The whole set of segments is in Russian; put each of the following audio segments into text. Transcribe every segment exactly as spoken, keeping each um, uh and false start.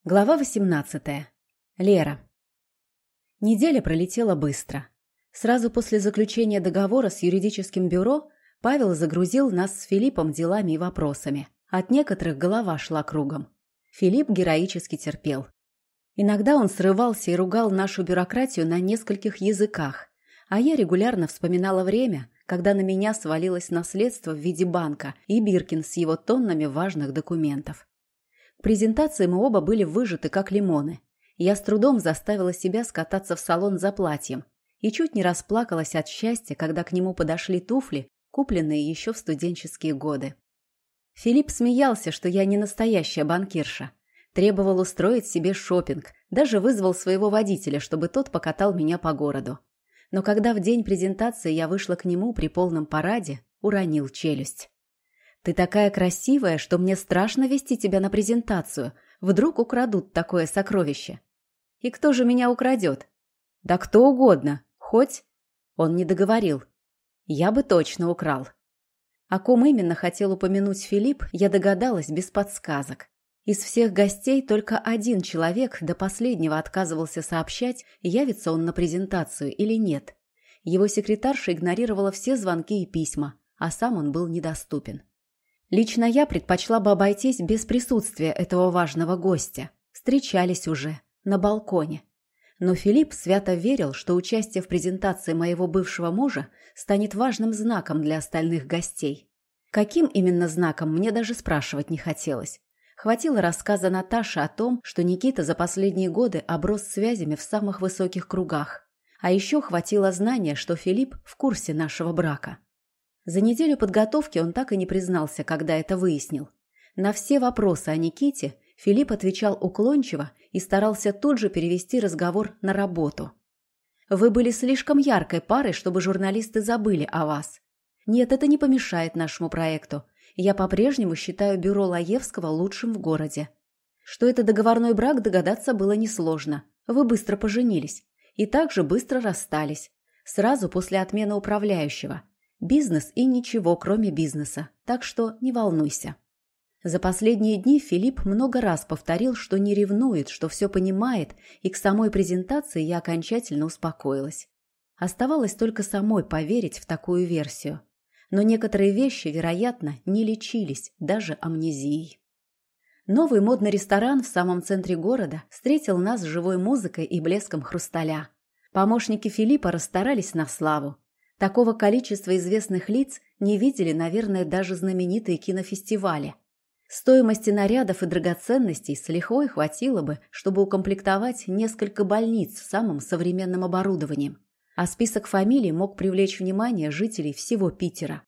Глава восемнадцатая. Лера. Неделя пролетела быстро. Сразу после заключения договора с юридическим бюро Павел загрузил нас с Филиппом делами и вопросами. От некоторых голова шла кругом. Филипп героически терпел. Иногда он срывался и ругал нашу бюрократию на нескольких языках, а я регулярно вспоминала время, когда на меня свалилось наследство в виде банка и Биркин с его тоннами важных документов. К презентации мы оба были выжаты, как лимоны. Я с трудом заставила себя скататься в салон за платьем и чуть не расплакалась от счастья, когда к нему подошли туфли, купленные еще в студенческие годы. Филипп смеялся, что я не настоящая банкирша. Требовал устроить себе шопинг, даже вызвал своего водителя, чтобы тот покатал меня по городу. Но когда в день презентации я вышла к нему при полном параде, уронил челюсть. «Ты такая красивая, что мне страшно вести тебя на презентацию. Вдруг украдут такое сокровище». «И кто же меня украдет?» «Да кто угодно. Хоть...» Он не договорил. «Я бы точно украл». О ком именно хотел упомянуть Филипп, я догадалась без подсказок. Из всех гостей только один человек до последнего отказывался сообщать, явится он на презентацию или нет. Его секретарша игнорировала все звонки и письма, а сам он был недоступен. Лично я предпочла бы обойтись без присутствия этого важного гостя. Встречались уже, на балконе. Но Филипп свято верил, что участие в презентации моего бывшего мужа станет важным знаком для остальных гостей. Каким именно знаком, мне даже спрашивать не хотелось. Хватило рассказа Наташи о том, что Никита за последние годы оброс связями в самых высоких кругах. А еще хватило знания, что Филипп в курсе нашего брака. За неделю подготовки он так и не признался, когда это выяснил. На все вопросы о Никите Филипп отвечал уклончиво и старался тут же перевести разговор на работу. «Вы были слишком яркой парой, чтобы журналисты забыли о вас. Нет, это не помешает нашему проекту. Я по-прежнему считаю бюро Лаевского лучшим в городе. Что это договорной брак, догадаться было несложно. Вы быстро поженились и также быстро расстались. Сразу после отмены управляющего. Бизнес и ничего, кроме бизнеса, так что не волнуйся». За последние дни Филипп много раз повторил, что не ревнует, что все понимает, и к самой презентации я окончательно успокоилась. Оставалось только самой поверить в такую версию. Но некоторые вещи, вероятно, не лечились, даже амнезией. Новый модный ресторан в самом центре города встретил нас живой музыкой и блеском хрусталя. Помощники Филиппа расстарались на славу. Такого количества известных лиц не видели, наверное, даже знаменитые кинофестивали. Стоимости нарядов и драгоценностей с лихвой хватило бы, чтобы укомплектовать несколько больниц с самым современным оборудованием. А список фамилий мог привлечь внимание жителей всего Питера.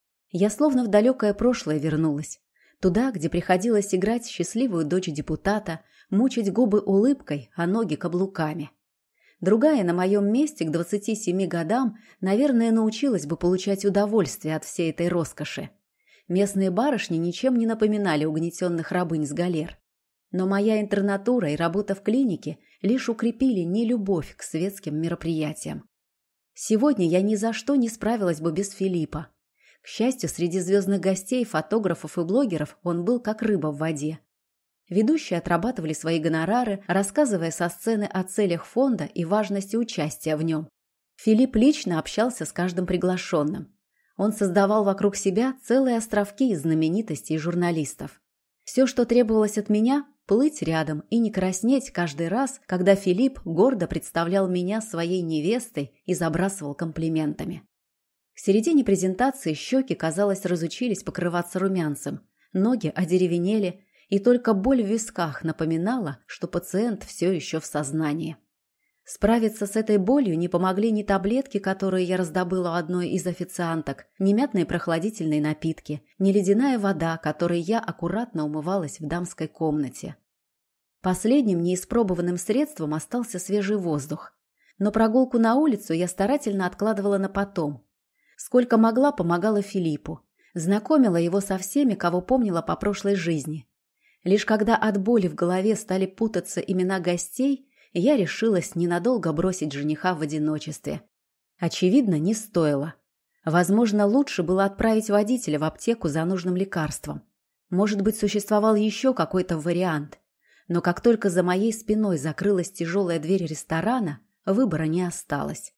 Я словно в далекое прошлое вернулась. Туда, где приходилось играть счастливую дочь депутата, мучить губы улыбкой, а ноги каблуками. Другая на моем месте к двадцати семи годам, наверное, научилась бы получать удовольствие от всей этой роскоши. Местные барышни ничем не напоминали угнетенных рабынь с галер. Но моя интернатура и работа в клинике лишь укрепили нелюбовь к светским мероприятиям. Сегодня я ни за что не справилась бы без Филиппа. К счастью, среди звездных гостей, фотографов и блогеров он был как рыба в воде. Ведущие отрабатывали свои гонорары, рассказывая со сцены о целях фонда и важности участия в нем. Филипп лично общался с каждым приглашенным. Он создавал вокруг себя целые островки из знаменитостей и журналистов. Все, что требовалось от меня – плыть рядом и не краснеть каждый раз, когда Филипп гордо представлял меня своей невестой и забрасывал комплиментами. К середине презентации щеки, казалось, разучились покрываться румянцем, ноги одеревенели, и только боль в висках напоминала, что пациент все еще в сознании. Справиться с этой болью не помогли ни таблетки, которые я раздобыла у одной из официанток, ни мятные прохладительные напитки, ни ледяная вода, которой я аккуратно умывалась в дамской комнате. Последним неиспробованным средством остался свежий воздух. Но прогулку на улицу я старательно откладывала на потом. Сколько могла, помогала Филиппу. Знакомила его со всеми, кого помнила по прошлой жизни. Лишь когда от боли в голове стали путаться имена гостей, я решилась ненадолго бросить жениха в одиночестве. Очевидно, не стоило. Возможно, лучше было отправить водителя в аптеку за нужным лекарством. Может быть, существовал еще какой-то вариант. Но как только за моей спиной закрылась тяжелая дверь ресторана, выбора не осталось.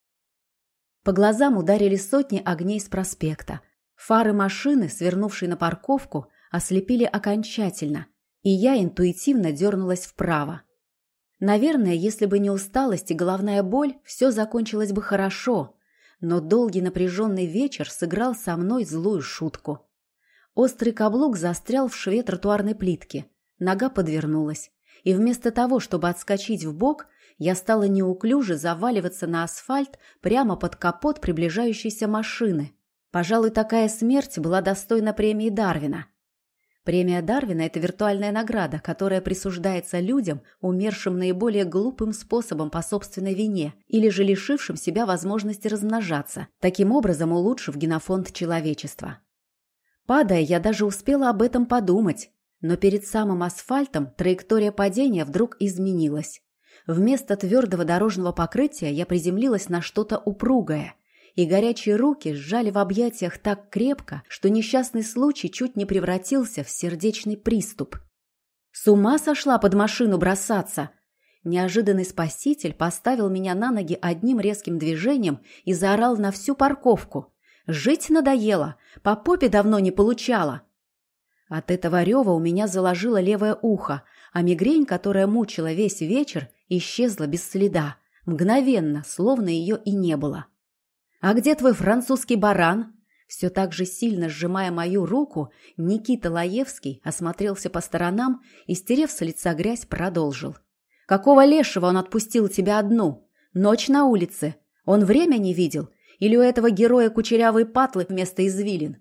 По глазам ударили сотни огней с проспекта. Фары машины, свернувшей на парковку, ослепили окончательно, и я интуитивно дернулась вправо. Наверное, если бы не усталость и головная боль, все закончилось бы хорошо, но долгий напряженный вечер сыграл со мной злую шутку. Острый каблук застрял в шве тротуарной плитки, нога подвернулась, и вместо того, чтобы отскочить вбок, я стала неуклюже заваливаться на асфальт прямо под капот приближающейся машины. Пожалуй, такая смерть была достойна премии Дарвина. Премия Дарвина – это виртуальная награда, которая присуждается людям, умершим наиболее глупым способом по собственной вине или же лишившим себя возможности размножаться, таким образом улучшив генофонд человечества. Падая, я даже успела об этом подумать, но перед самым асфальтом траектория падения вдруг изменилась. Вместо твердого дорожного покрытия я приземлилась на что-то упругое, и горячие руки сжали в объятиях так крепко, что несчастный случай чуть не превратился в сердечный приступ. С ума сошла под машину бросаться! Неожиданный спаситель поставил меня на ноги одним резким движением и заорал на всю парковку. «Жить надоело! По попе давно не получала!» От этого рева у меня заложило левое ухо, а мигрень, которая мучила весь вечер, исчезла без следа, мгновенно, словно ее и не было. «А где твой французский баран?» Все так же сильно сжимая мою руку, Никита Лаевский осмотрелся по сторонам и, стерев с лица грязь, продолжил. «Какого лешего он отпустил тебя одну? Ночь на улице. Он время не видел? Или у этого героя кучерявые патлы вместо извилин?»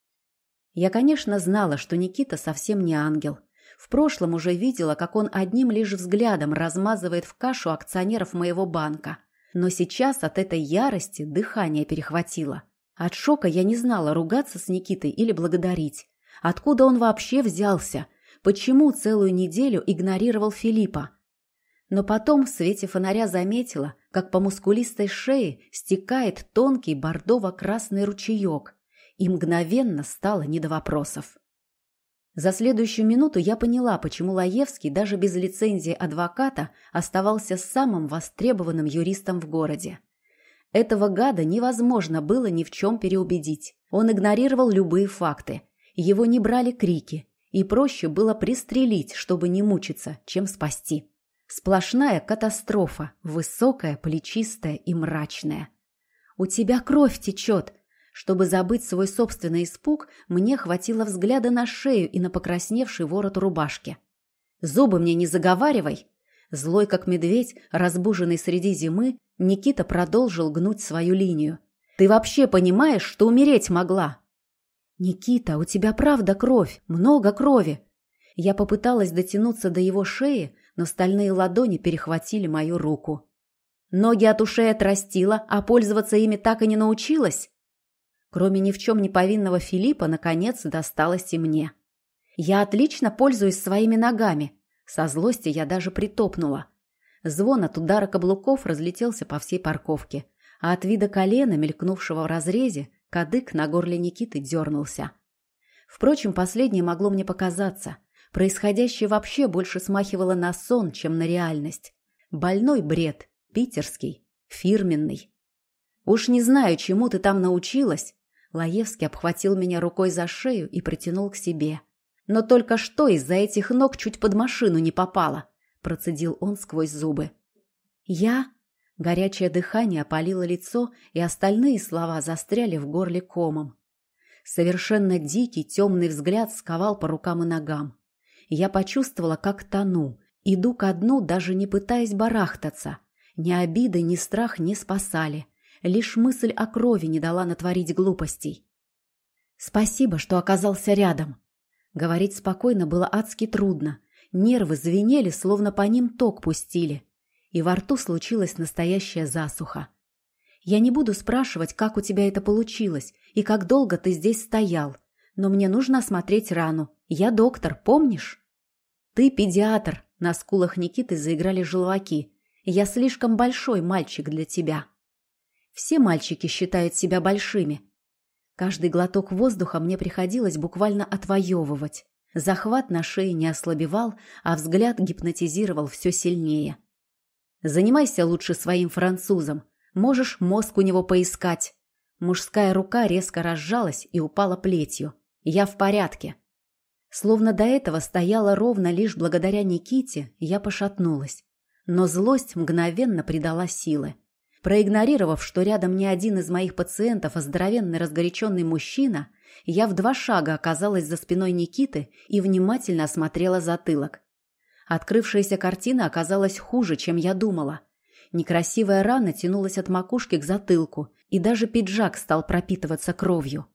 Я, конечно, знала, что Никита совсем не ангел. В прошлом уже видела, как он одним лишь взглядом размазывает в кашу акционеров моего банка. Но сейчас от этой ярости дыхание перехватило. От шока я не знала, ругаться с Никитой или благодарить. Откуда он вообще взялся? Почему целую неделю игнорировал Филиппа? Но потом в свете фонаря заметила, как по мускулистой шее стекает тонкий бордово-красный ручеек, и мгновенно стало не до вопросов. За следующую минуту я поняла, почему Лаевский даже без лицензии адвоката оставался самым востребованным юристом в городе. Этого гада невозможно было ни в чем переубедить. Он игнорировал любые факты. Его не брали крики, и проще было пристрелить, чтобы не мучиться, чем спасти. Сплошная катастрофа, высокая, плечистая и мрачная. «У тебя кровь течет!» Чтобы забыть свой собственный испуг, мне хватило взгляда на шею и на покрасневший ворот рубашки. «Зубы мне не заговаривай!» Злой как медведь, разбуженный среди зимы, Никита продолжил гнуть свою линию. «Ты вообще понимаешь, что умереть могла?» «Никита, у тебя правда кровь, много крови!» Я попыталась дотянуться до его шеи, но стальные ладони перехватили мою руку. «Ноги от ушей отрастила, а пользоваться ими так и не научилась?» Кроме ни в чем не повинного Филиппа, наконец, досталось и мне. Я отлично пользуюсь своими ногами. Со злости я даже притопнула. Звон от удара каблуков разлетелся по всей парковке, а от вида колена, мелькнувшего в разрезе, кадык на горле Никиты дернулся. Впрочем, последнее могло мне показаться. Происходящее вообще больше смахивало на сон, чем на реальность. Больной бред, питерский, фирменный. «Уж не знаю, чему ты там научилась», Лаевский обхватил меня рукой за шею и притянул к себе. «Но только что из-за этих ног чуть под машину не попало», процедил он сквозь зубы. «Я?» Горячее дыхание опалило лицо, и остальные слова застряли в горле комом. Совершенно дикий темный взгляд сковал по рукам и ногам. Я почувствовала, как тону, иду ко дну, даже не пытаясь барахтаться. Ни обида, ни страх не спасали. Лишь мысль о крови не дала натворить глупостей. «Спасибо, что оказался рядом». Говорить спокойно было адски трудно. Нервы звенели, словно по ним ток пустили. И во рту случилась настоящая засуха. «Я не буду спрашивать, как у тебя это получилось и как долго ты здесь стоял. Но мне нужно осмотреть рану. Я доктор, помнишь?» «Ты педиатр», — на скулах Никиты заиграли желваки. «Я слишком большой мальчик для тебя». Все мальчики считают себя большими. Каждый глоток воздуха мне приходилось буквально отвоевывать. Захват на шее не ослабевал, а взгляд гипнотизировал все сильнее. «Занимайся лучше своим французом. Можешь мозг у него поискать». Мужская рука резко разжалась и упала плетью. «Я в порядке». Словно до этого стояла ровно лишь благодаря Никите, я пошатнулась. Но злость мгновенно придала силы. Проигнорировав, что рядом не один из моих пациентов, а здоровенный разгоряченный мужчина, я в два шага оказалась за спиной Никиты и внимательно осмотрела затылок. Открывшаяся картина оказалась хуже, чем я думала. Некрасивая рана тянулась от макушки к затылку, и даже пиджак стал пропитываться кровью.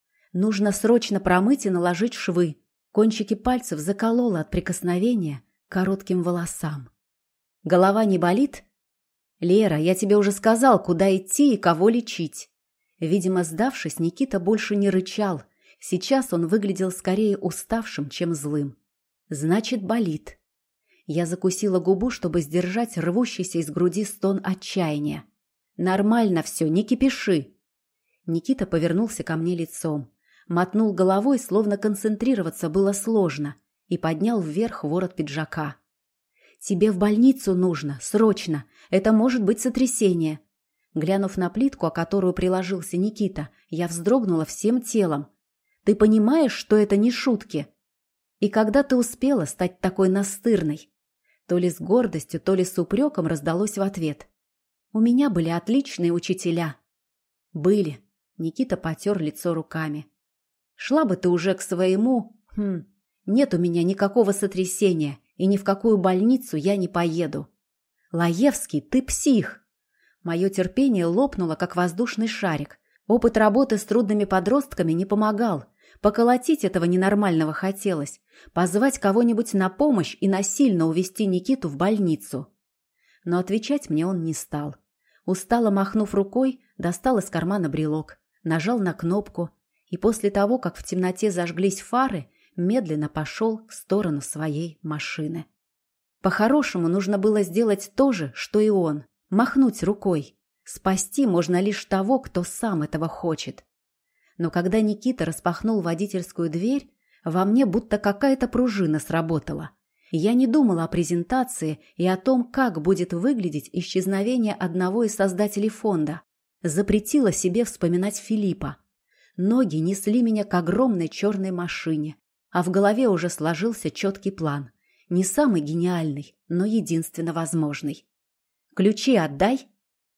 Нужно срочно промыть и наложить швы. Кончики пальцев закололо от прикосновения к коротким волосам. «Голова не болит?» «Лера, я тебе уже сказал, куда идти и кого лечить». Видимо, сдавшись, Никита больше не рычал. Сейчас он выглядел скорее уставшим, чем злым. «Значит, болит». Я закусила губу, чтобы сдержать рвущийся из груди стон отчаяния. «Нормально все, не кипиши». Никита повернулся ко мне лицом, мотнул головой, словно концентрироваться было сложно, и поднял вверх ворот пиджака. «Тебе в больницу нужно, срочно. Это может быть сотрясение». Глянув на плитку, о которую приложился Никита, я вздрогнула всем телом. «Ты понимаешь, что это не шутки? И когда ты успела стать такой настырной?» То ли с гордостью, то ли с упреком раздалось в ответ. «У меня были отличные учителя». «Были». Никита потер лицо руками. «Шла бы ты уже к своему... Хм, нет у меня никакого сотрясения, и ни в какую больницу я не поеду». «Лаевский, ты псих!» Мое терпение лопнуло, как воздушный шарик. Опыт работы с трудными подростками не помогал. Поколотить этого ненормального хотелось. Позвать кого-нибудь на помощь и насильно увезти Никиту в больницу. Но отвечать мне он не стал. Устало махнув рукой, достал из кармана брелок, нажал на кнопку и после того, как в темноте зажглись фары, медленно пошел в сторону своей машины. По-хорошему нужно было сделать то же, что и он. Махнуть рукой. Спасти можно лишь того, кто сам этого хочет. Но когда Никита распахнул водительскую дверь, во мне будто какая-то пружина сработала. Я не думала о презентации и о том, как будет выглядеть исчезновение одного из создателей фонда. Запретила себе вспоминать Филиппа. Ноги несли меня к огромной черной машине, а в голове уже сложился четкий план. Не самый гениальный, но единственно возможный. «Ключи отдай!»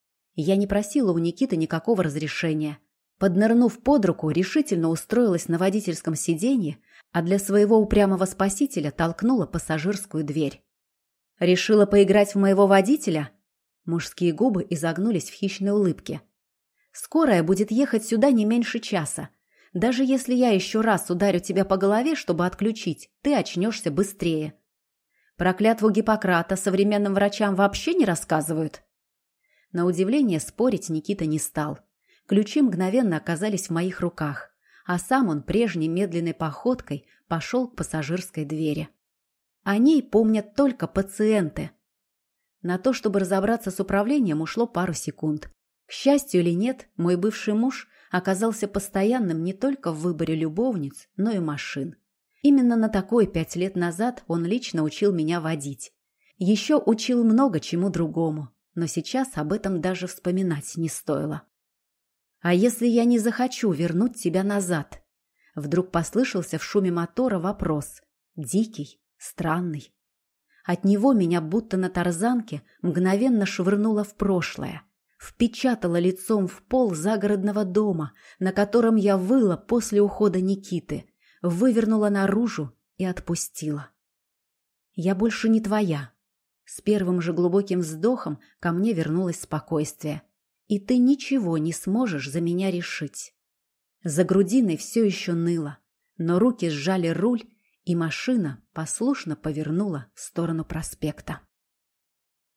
Я не просила у Никиты никакого разрешения. Поднырнув под руку, решительно устроилась на водительском сиденье, а для своего упрямого спасителя толкнула пассажирскую дверь. «Решила поиграть в моего водителя?» Мужские губы изогнулись в хищной улыбке. «Скорая будет ехать сюда не меньше часа. Даже если я еще раз ударю тебя по голове, чтобы отключить, ты очнешься быстрее. Про клятву Гиппократа современным врачам вообще не рассказывают?» На удивление спорить Никита не стал. Ключи мгновенно оказались в моих руках, а сам он прежней медленной походкой пошел к пассажирской двери. О ней помнят только пациенты. На то, чтобы разобраться с управлением, ушло пару секунд. К счастью или нет, мой бывший муж оказался постоянным не только в выборе любовниц, но и машин. Именно на такой пять лет назад он лично учил меня водить. Еще учил много чему другому, но сейчас об этом даже вспоминать не стоило. «А если я не захочу вернуть тебя назад?» Вдруг послышался в шуме мотора вопрос. Дикий, странный. От него меня будто на тарзанке мгновенно швырнуло в прошлое. Впечатало лицом в пол загородного дома, на котором я выла после ухода Никиты, вывернула наружу и отпустила. «Я больше не твоя». С первым же глубоким вздохом ко мне вернулось спокойствие. «И ты ничего не сможешь за меня решить». За грудиной все еще ныло, но руки сжали руль, и машина послушно повернула в сторону проспекта.